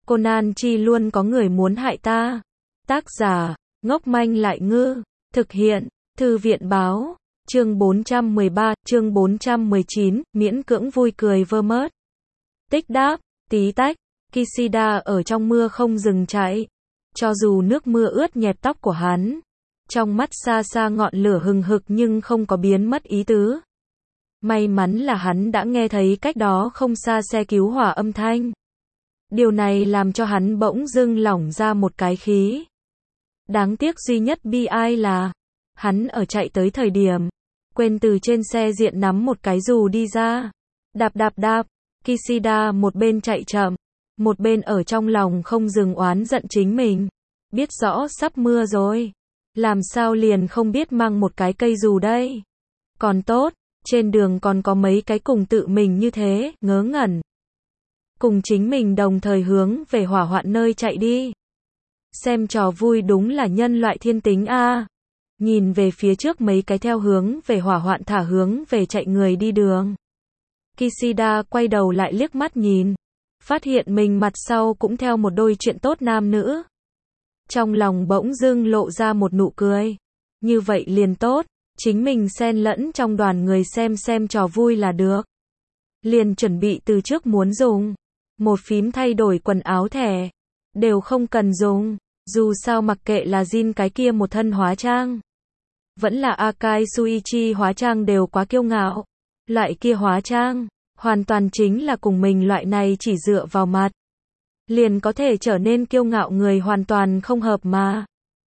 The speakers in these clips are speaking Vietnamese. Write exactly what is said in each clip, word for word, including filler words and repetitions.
Conan chi luôn có người muốn hại ta. Tác giả, ngốc manh lại ngư. Thực hiện, Thư viện báo. Chương bốn trăm mười ba, chương bốn trăm mười chín, miễn cưỡng vui cười Vermouth. Tích đáp, tí tách, Kishida ở trong mưa không dừng chạy. Cho dù nước mưa ướt nhẹp tóc của hắn, trong mắt xa xa ngọn lửa hừng hực nhưng không có biến mất ý tứ. May mắn là hắn đã nghe thấy cách đó không xa xe cứu hỏa âm thanh. Điều này làm cho hắn bỗng dưng lỏng ra một cái khí. Đáng tiếc duy nhất bi ai là, hắn ở chạy tới thời điểm, quên từ trên xe diện nắm một cái dù đi ra. Đạp đạp đạp, Kishida một bên chạy chậm, một bên ở trong lòng không dừng oán giận chính mình. Biết rõ sắp mưa rồi, làm sao liền không biết mang một cái cây dù đây. Còn tốt, trên đường còn có mấy cái cùng tự mình như thế, ngớ ngẩn. Cùng chính mình đồng thời hướng về hỏa hoạn nơi chạy đi. Xem trò vui đúng là nhân loại thiên tính a. Nhìn về phía trước mấy cái theo hướng về hỏa hoạn thả hướng về chạy người đi đường. Kishida quay đầu lại liếc mắt nhìn, phát hiện mình mặt sau cũng theo một đôi chuyện tốt nam nữ. Trong lòng bỗng dưng lộ ra một nụ cười. Như vậy liền tốt, chính mình xen lẫn trong đoàn người xem xem trò vui là được. Liền chuẩn bị từ trước muốn dùng một phím thay đổi quần áo thẻ, đều không cần dùng, dù sao mặc kệ là Jin cái kia một thân hóa trang, vẫn là Akai Shuichi hóa trang đều quá kiêu ngạo. Loại kia hóa trang, hoàn toàn chính là cùng mình loại này chỉ dựa vào mặt liền có thể trở nên kiêu ngạo người hoàn toàn không hợp mà.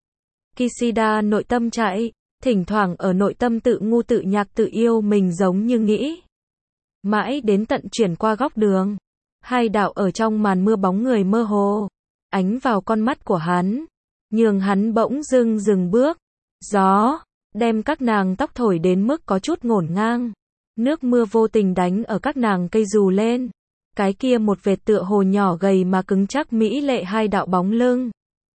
Kishida nội tâm chạy, thỉnh thoảng ở nội tâm tự ngu tự nhạc tự yêu mình giống như nghĩ. Mãi đến tận chuyển qua góc đường, hai đạo ở trong màn mưa bóng người mơ hồ, ánh vào con mắt của hắn, nhường hắn bỗng dưng dừng bước. Gió, đem các nàng tóc thổi đến mức có chút ngổn ngang. Nước mưa vô tình đánh ở các nàng cây dù lên. Cái kia một vệt tựa hồ nhỏ gầy mà cứng chắc mỹ lệ hai đạo bóng lưng.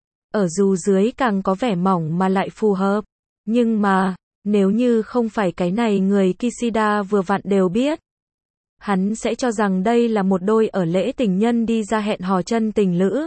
Ở dù dưới càng có vẻ mỏng mà lại phù hợp. Nhưng mà, nếu như không phải cái này người Kishida vừa vặn đều biết, hắn sẽ cho rằng đây là một đôi ở lễ tình nhân đi ra hẹn hò chân tình lữ.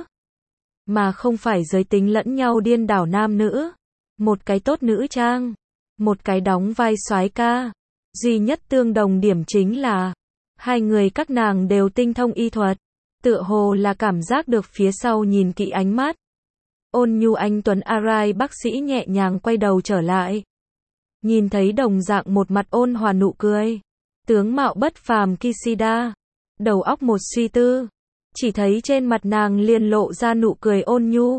Mà không phải giới tính lẫn nhau điên đảo nam nữ. Một cái tốt nữ trang, một cái đóng vai soái ca. Duy nhất tương đồng điểm chính là, hai người các nàng đều tinh thông y thuật, tựa hồ là cảm giác được phía sau nhìn kỹ ánh mắt. Ôn nhu anh tuấn Arai bác sĩ nhẹ nhàng quay đầu trở lại. Nhìn thấy đồng dạng một mặt ôn hòa nụ cười, tướng mạo bất phàm Kishida, đầu óc một suy tư, chỉ thấy trên mặt nàng liền lộ ra nụ cười ôn nhu.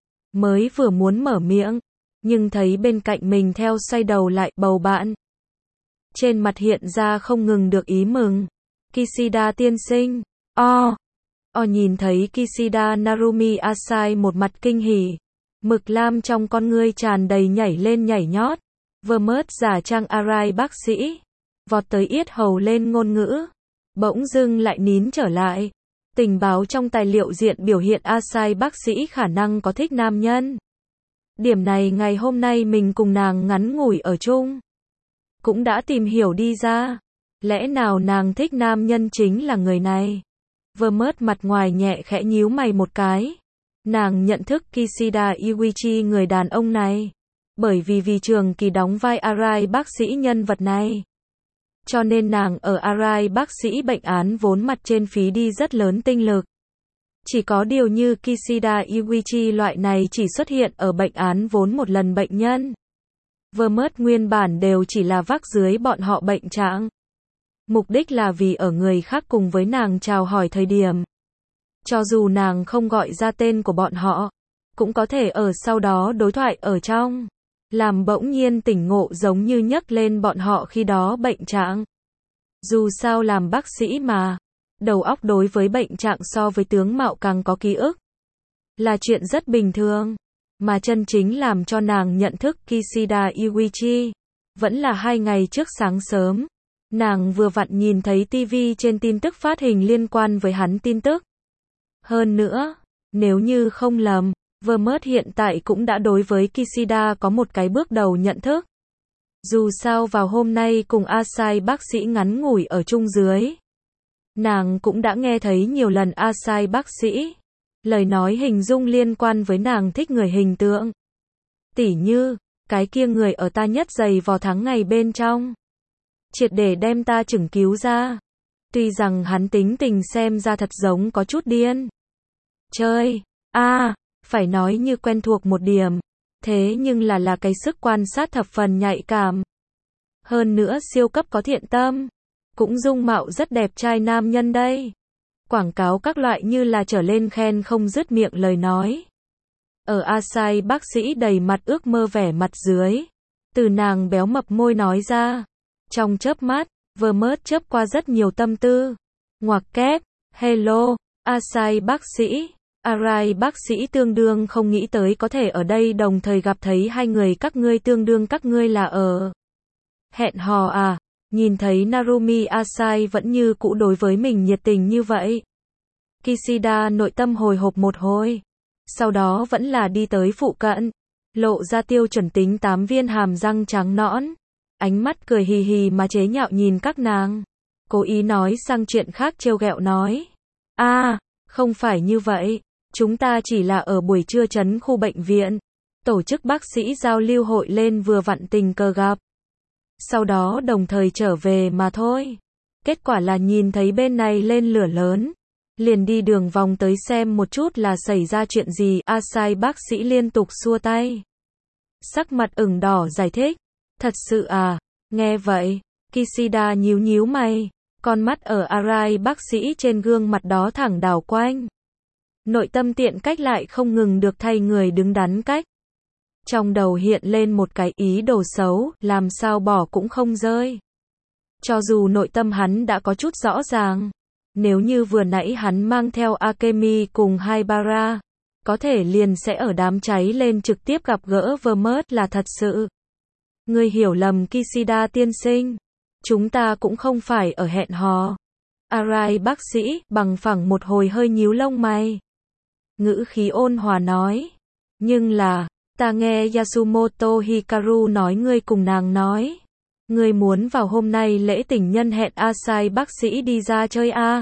Mới vừa muốn mở miệng, nhưng thấy bên cạnh mình theo xoay đầu lại bầu bạn. Trên mặt hiện ra không ngừng được ý mừng. Kishida tiên sinh, o, o nhìn thấy Kishida Narumi Asai một mặt kinh hỉ. Mực lam trong con ngươi tràn đầy nhảy lên nhảy nhót. Vermouth giả trang Arai bác sĩ, vọt tới yết hầu lên ngôn ngữ. Bỗng dưng lại nín trở lại. Tình báo trong tài liệu diện biểu hiện Asai bác sĩ khả năng có thích nam nhân. Điểm này ngày hôm nay mình cùng nàng ngắn ngủi ở chung cũng đã tìm hiểu đi ra. Lẽ nào nàng thích nam nhân chính là người này? Vermouth mặt ngoài nhẹ khẽ nhíu mày một cái. Nàng nhận thức Kishida Iwichi người đàn ông này. Bởi vì vì trường kỳ đóng vai Arai bác sĩ nhân vật này. Cho nên nàng ở Arai bác sĩ bệnh án vốn mặt trên phí đi rất lớn tinh lực. Chỉ có điều như Kishida Iwichi loại này chỉ xuất hiện ở bệnh án vốn một lần bệnh nhân. Vermouth nguyên bản đều chỉ là vác dưới bọn họ bệnh trạng. Mục đích là vì ở người khác cùng với nàng chào hỏi thời điểm. Cho dù nàng không gọi ra tên của bọn họ, cũng có thể ở sau đó đối thoại ở trong. Làm bỗng nhiên tỉnh ngộ giống như nhắc lên bọn họ khi đó bệnh trạng. Dù sao làm bác sĩ mà, đầu óc đối với bệnh trạng so với tướng mạo càng có ký ức. Là chuyện rất bình thường. Mà chân chính làm cho nàng nhận thức Kishida Iwichi, vẫn là hai ngày trước sáng sớm. Nàng vừa vặn nhìn thấy ti vi trên tin tức phát hình liên quan với hắn tin tức. Hơn nữa, nếu như không lầm, Vermouth hiện tại cũng đã đối với Kishida có một cái bước đầu nhận thức. Dù sao vào hôm nay cùng Asai bác sĩ ngắn ngủi ở chung dưới, nàng cũng đã nghe thấy nhiều lần Asai bác sĩ lời nói hình dung liên quan với nàng thích người hình tượng. Tỉ như, cái kia người ở ta nhất dày vò tháng ngày bên trong. Triệt để đem ta chừng cứu ra. Tuy rằng hắn tính tình xem ra thật giống có chút điên. Chơi, a à, phải nói như quen thuộc một điểm. Thế nhưng là là cái sức quan sát thập phần nhạy cảm. Hơn nữa siêu cấp có thiện tâm. Cũng dung mạo rất đẹp trai nam nhân đây. Quảng cáo các loại như là trở lên khen không dứt miệng lời nói. Ở Asai bác sĩ đầy mặt ước mơ vẻ mặt dưới. Từ nàng béo mập môi nói ra. Trong chớp mắt, Vermont chớp qua rất nhiều tâm tư. Ngoặc kép, hello, Asai bác sĩ. Arai bác sĩ tương đương không nghĩ tới có thể ở đây đồng thời gặp thấy hai người các ngươi tương đương các ngươi là ở. Hẹn hò à, nhìn thấy Narumi Asai vẫn như cũ đối với mình nhiệt tình như vậy. Kishida nội tâm hồi hộp một hồi. Sau đó vẫn là đi tới phụ cận. Lộ ra tiêu chuẩn tính tám viên hàm răng trắng nõn. Ánh mắt cười hì hì mà chế nhạo nhìn các nàng. Cố ý nói sang chuyện khác trêu ghẹo nói. a à, không phải như vậy. Chúng ta chỉ là ở buổi trưa trấn khu bệnh viện. Tổ chức bác sĩ giao lưu hội lên vừa vặn tình cờ gặp. Sau đó đồng thời trở về mà thôi. Kết quả là nhìn thấy bên này lên lửa lớn. Liền đi đường vòng tới xem một chút là xảy ra chuyện gì. Asai bác sĩ liên tục xua tay. Sắc mặt ửng đỏ giải thích. Thật sự à, nghe vậy. Kishida nhíu nhíu mày. Con mắt ở Arai bác sĩ trên gương mặt đó thẳng đảo quanh. Nội tâm tiện cách lại không ngừng được thay người đứng đắn cách. Trong đầu hiện lên một cái ý đồ xấu, làm sao bỏ cũng không rơi. Cho dù nội tâm hắn đã có chút rõ ràng. Nếu như vừa nãy hắn mang theo Akemi cùng Haibara, có thể liền sẽ ở đám cháy lên trực tiếp gặp gỡ Vermont là thật sự. Ngươi hiểu lầm Kishida tiên sinh. Chúng ta cũng không phải ở hẹn hò. Arai bác sĩ, bằng phẳng một hồi hơi nhíu lông mày. Ngữ khí ôn hòa nói. Nhưng là, ta nghe Yasumoto Hikaru nói ngươi cùng nàng nói. Ngươi muốn vào hôm nay lễ tình nhân hẹn Asai bác sĩ đi ra chơi a.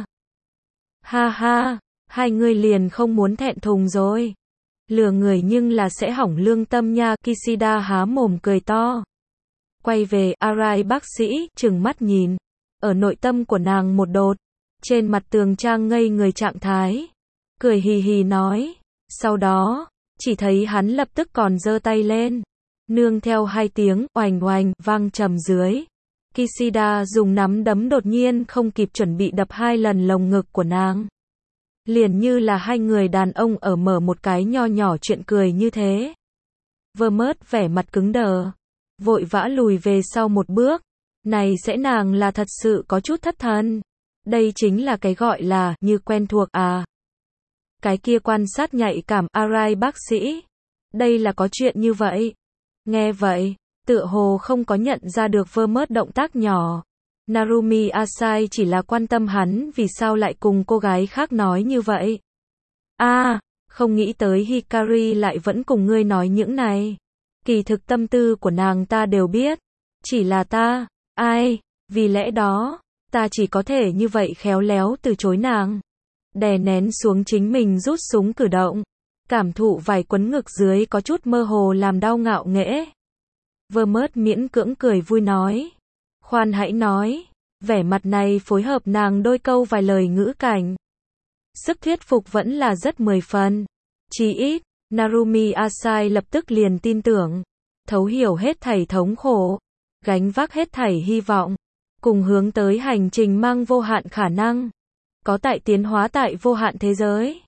Ha ha, hai người liền không muốn thẹn thùng rồi. Lừa người nhưng là sẽ hỏng lương tâm nha. Kishida há mồm cười to. Quay về, Arai bác sĩ, trừng mắt nhìn. Ở nội tâm của nàng một đột. Trên mặt tường trang ngây người trạng thái. Cười hì hì nói. Sau đó, chỉ thấy hắn lập tức còn giơ tay lên. Nương theo hai tiếng, oành oành, vang trầm dưới. Kishida dùng nắm đấm đột nhiên không kịp chuẩn bị đập hai lần lồng ngực của nàng. Liền như là hai người đàn ông ở mở một cái nho nhỏ chuyện cười như thế. Vermont vẻ mặt cứng đờ. Vội vã lùi về sau một bước. Này sẽ nàng là thật sự có chút thất thần. Đây chính là cái gọi là, như quen thuộc à. Cái kia quan sát nhạy cảm, Arai bác sĩ. Đây là có chuyện như vậy. Nghe vậy, tựa hồ không có nhận ra được Vermont động tác nhỏ. Narumi Asai chỉ là quan tâm hắn vì sao lại cùng cô gái khác nói như vậy. a à, không nghĩ tới Hikari lại vẫn cùng ngươi nói những này. Kỳ thực tâm tư của nàng ta đều biết. Chỉ là ta, ai, vì lẽ đó, ta chỉ có thể như vậy khéo léo từ chối nàng. Đè nén xuống chính mình rút súng cử động. Cảm thụ vài quấn ngực dưới có chút mơ hồ làm đau ngạo nghễ. Vermont miễn cưỡng cười vui nói. Khoan hãy nói. Vẻ mặt này phối hợp nàng đôi câu vài lời ngữ cảnh. Sức thuyết phục vẫn là rất mười phần. Chỉ ít, Narumi Asai lập tức liền tin tưởng. Thấu hiểu hết thảy thống khổ. Gánh vác hết thảy hy vọng. Cùng hướng tới hành trình mang vô hạn khả năng. Có tại tiến hóa tại vô hạn thế giới.